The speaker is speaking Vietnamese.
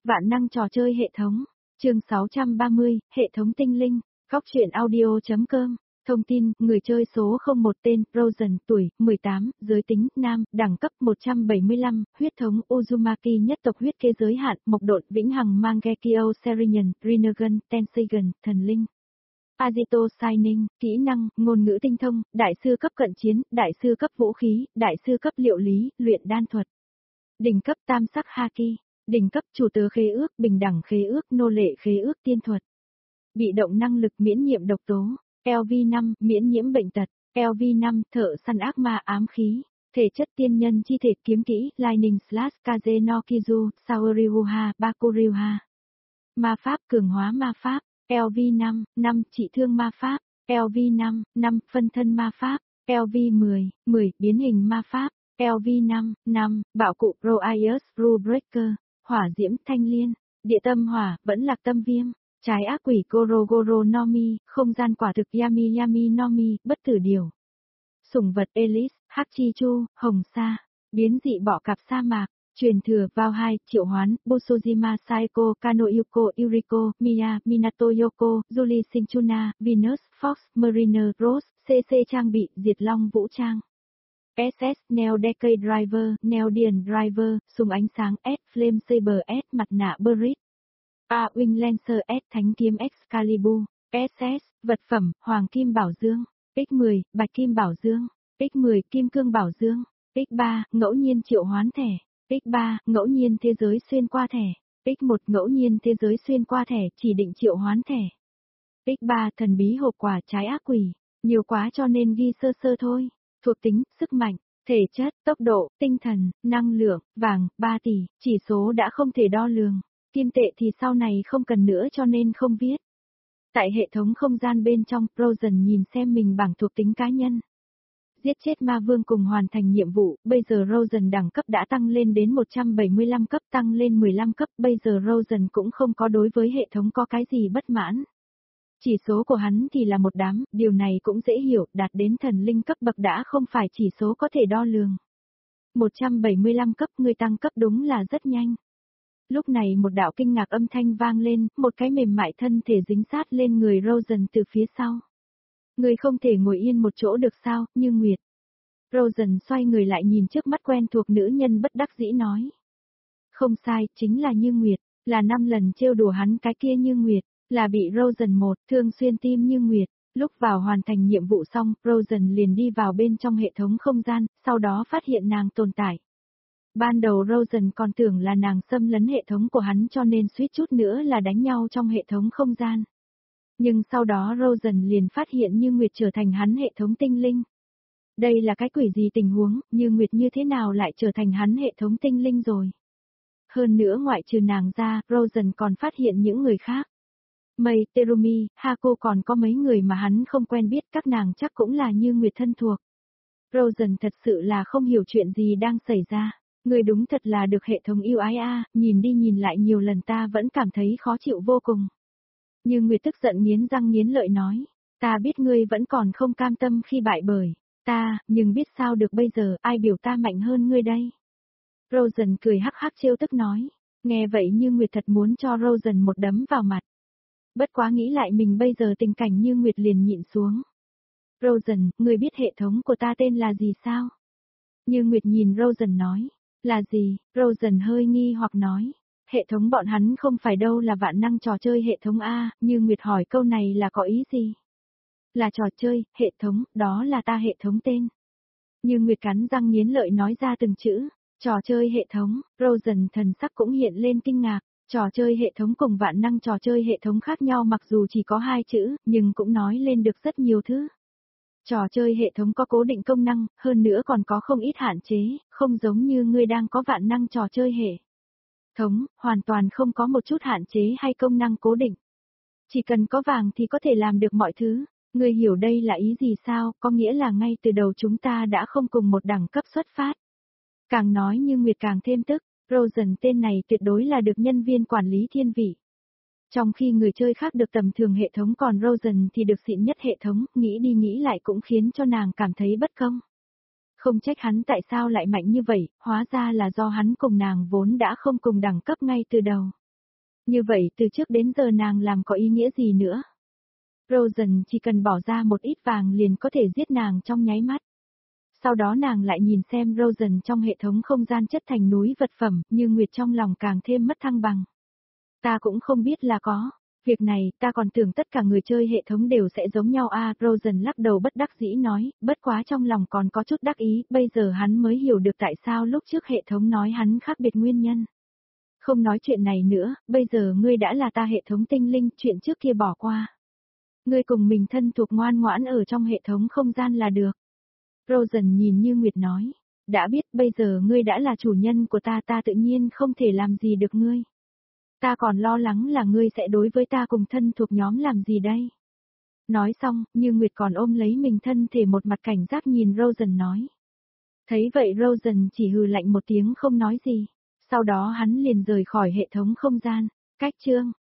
Vạn năng trò chơi hệ thống. Chương 630, hệ thống tinh linh. Góc truyện audio.com. Thông tin, người chơi số 01 tên, Rosen, tuổi, 18, giới tính, nam, đẳng cấp 175, huyết thống Uzumaki nhất tộc huyết kế giới hạn, mộc độn, vĩnh hằng Mangekyo Serenian, Rinnegan, Tensegan, thần linh. Agito Shining, kỹ năng, ngôn ngữ tinh thông, đại sư cấp cận chiến, đại sư cấp vũ khí, đại sư cấp liệu lý, luyện đan thuật. Đỉnh cấp tam sắc Haki, đỉnh cấp chủ tớ khế ước, bình đẳng khế ước, nô lệ khế ước tiên thuật. Bị động năng lực miễn nhiễm độc tố, LV5, miễn nhiễm bệnh tật, LV5, thợ săn ác ma ám khí, thể chất tiên nhân chi thể kiếm kỹ, Lightning Slash Kaze no Kizu, Saoriuha, Bakuryuha. Ma pháp cường hóa ma pháp, LV5, 5, trị thương ma pháp, LV5, 5, phân thân ma pháp, LV10, 10, biến hình ma pháp, LV5, 5, bạo cụ Proaius Rulebreaker, hỏa diễm thanh liên, địa tâm hỏa, vẫn lạc tâm viêm, trái ác quỷ Gorogoro Nomi, không gian quả thực Yami Yami Nomi, bất tử điều. Sủng vật Elise, Hachichu, hồng sa, biến dị bọ cạp sa mạc, truyền thừa vào 2, triệu hoán, Busojima Saeko, Kano Yuko, Yuriko, Miya, Minato Yoko, Julie Sinchuna, Venus, Fox, Mariner, Rose, CC trang bị, diệt long vũ trang. SS, Neo Decade Driver, Neo Dian Driver, súng ánh sáng S, Flame Saber S, mặt nạ Buried. A Wing Lancer S, thánh kiếm Excalibur. SS, vật phẩm, hoàng kim bảo dương. X10, bạch kim bảo dương. X10, kim cương bảo dương. X3, ngẫu nhiên triệu hoán thẻ. X3, ngẫu nhiên thế giới xuyên qua thẻ. X1, ngẫu nhiên thế giới xuyên qua thẻ, chỉ định triệu hoán thẻ. X3, thần bí hộp quà trái ác quỷ. Nhiều quá cho nên ghi sơ sơ thôi. Thuộc tính, sức mạnh, thể chất, tốc độ, tinh thần, năng lượng, vàng, 3 tỷ, chỉ số đã không thể đo lường. Kim tệ thì sau này không cần nữa cho nên không viết. Tại hệ thống không gian bên trong, Rosen nhìn xem mình bảng thuộc tính cá nhân. Giết chết ma vương cùng hoàn thành nhiệm vụ, bây giờ Rosen đẳng cấp đã tăng lên đến 175 cấp, tăng lên 15 cấp, bây giờ Rosen cũng không có đối với hệ thống có cái gì bất mãn. Chỉ số của hắn thì là một đám, điều này cũng dễ hiểu, đạt đến thần linh cấp bậc đã không phải chỉ số có thể đo lường. 175 cấp người tăng cấp đúng là rất nhanh. Lúc này một đạo kinh ngạc âm thanh vang lên, một cái mềm mại thân thể dính sát lên người Rosen từ phía sau. Người không thể ngồi yên một chỗ được sao, Như Nguyệt. Rosen xoay người lại nhìn trước mắt quen thuộc nữ nhân bất đắc dĩ nói. Không sai, chính là Như Nguyệt, là 5 lần trêu đùa hắn cái kia Như Nguyệt, là bị Rosen một thương xuyên tim Như Nguyệt. Lúc vào hoàn thành nhiệm vụ xong, Rosen liền đi vào bên trong hệ thống không gian, sau đó phát hiện nàng tồn tại. Ban đầu Rosen còn tưởng là nàng xâm lấn hệ thống của hắn cho nên suýt chút nữa là đánh nhau trong hệ thống không gian. Nhưng sau đó Rosen liền phát hiện Như Nguyệt trở thành hắn hệ thống tinh linh. Đây là cái quỷ gì tình huống, Như Nguyệt như thế nào lại trở thành hắn hệ thống tinh linh rồi. Hơn nữa ngoại trừ nàng ra, Rosen còn phát hiện những người khác. Mei, Terumi, Haku còn có mấy người mà hắn không quen biết, các nàng chắc cũng là Như Nguyệt thân thuộc. Rosen thật sự là không hiểu chuyện gì đang xảy ra. Người đúng thật là được hệ thống yêu ái a, nhìn đi nhìn lại nhiều lần ta vẫn cảm thấy khó chịu vô cùng. Như Nguyệt tức giận nghiến răng nghiến lợi nói, ta biết ngươi vẫn còn không cam tâm khi bại bởi ta, nhưng biết sao được bây giờ, ai biểu ta mạnh hơn ngươi đây. Rosen cười hắc hắc trêu tức nói, nghe vậy Như Nguyệt thật muốn cho Rosen một đấm vào mặt. Bất quá nghĩ lại mình bây giờ tình cảnh Như Nguyệt liền nhịn xuống. Rosen, ngươi biết hệ thống của ta tên là gì sao? Như Nguyệt nhìn Rosen nói. Là gì? Rosen hơi nghi hoặc nói. Hệ thống bọn hắn không phải đâu là vạn năng trò chơi hệ thống A, Như Nguyệt hỏi câu này là có ý gì? Là trò chơi, hệ thống, đó là ta hệ thống tên. Như Nguyệt cắn răng nghiến lợi nói ra từng chữ. Trò chơi hệ thống, Rosen thần sắc cũng hiện lên kinh ngạc. Trò chơi hệ thống cùng vạn năng trò chơi hệ thống khác nhau mặc dù chỉ có 2 chữ, nhưng cũng nói lên được rất nhiều thứ. Trò chơi hệ thống có cố định công năng, hơn nữa còn có không ít hạn chế, không giống như ngươi đang có vạn năng trò chơi hệ thống, hoàn toàn không có một chút hạn chế hay công năng cố định. Chỉ cần có vàng thì có thể làm được mọi thứ. Ngươi hiểu đây là ý gì sao, có nghĩa là ngay từ đầu chúng ta đã không cùng một đẳng cấp xuất phát. Càng nói Như Nguyệt càng thêm tức, Rosen tên này tuyệt đối là được nhân viên quản lý thiên vị. Trong khi người chơi khác được tầm thường hệ thống còn Rosen thì được xịn nhất hệ thống, nghĩ đi nghĩ lại cũng khiến cho nàng cảm thấy bất công. Không trách hắn tại sao lại mạnh như vậy, hóa ra là do hắn cùng nàng vốn đã không cùng đẳng cấp ngay từ đầu. Như vậy từ trước đến giờ nàng làm có ý nghĩa gì nữa? Rosen chỉ cần bỏ ra một ít vàng liền có thể giết nàng trong nháy mắt. Sau đó nàng lại nhìn xem Rosen trong hệ thống không gian chất thành núi vật phẩm, như Nguyệt trong lòng càng thêm mất thăng bằng. Ta cũng không biết là có. Việc này, ta còn tưởng tất cả người chơi hệ thống đều sẽ giống nhau Rosen lắc đầu bất đắc dĩ nói, bất quá trong lòng còn có chút đắc ý, bây giờ hắn mới hiểu được tại sao lúc trước hệ thống nói hắn khác biệt nguyên nhân. Không nói chuyện này nữa, bây giờ ngươi đã là ta hệ thống tinh linh, chuyện trước kia bỏ qua. Ngươi cùng mình thân thuộc ngoan ngoãn ở trong hệ thống không gian là được. Rosen nhìn Như Nguyệt nói, đã biết bây giờ ngươi đã là chủ nhân của ta tự nhiên không thể làm gì được ngươi. Ta còn lo lắng là ngươi sẽ đối với ta cùng thân thuộc nhóm làm gì đây. Nói xong, Như Nguyệt còn ôm lấy mình thân thể một mặt cảnh giác nhìn Rosen nói. Thấy vậy Rosen chỉ hừ lạnh một tiếng không nói gì. Sau đó hắn liền rời khỏi hệ thống không gian. Cách chương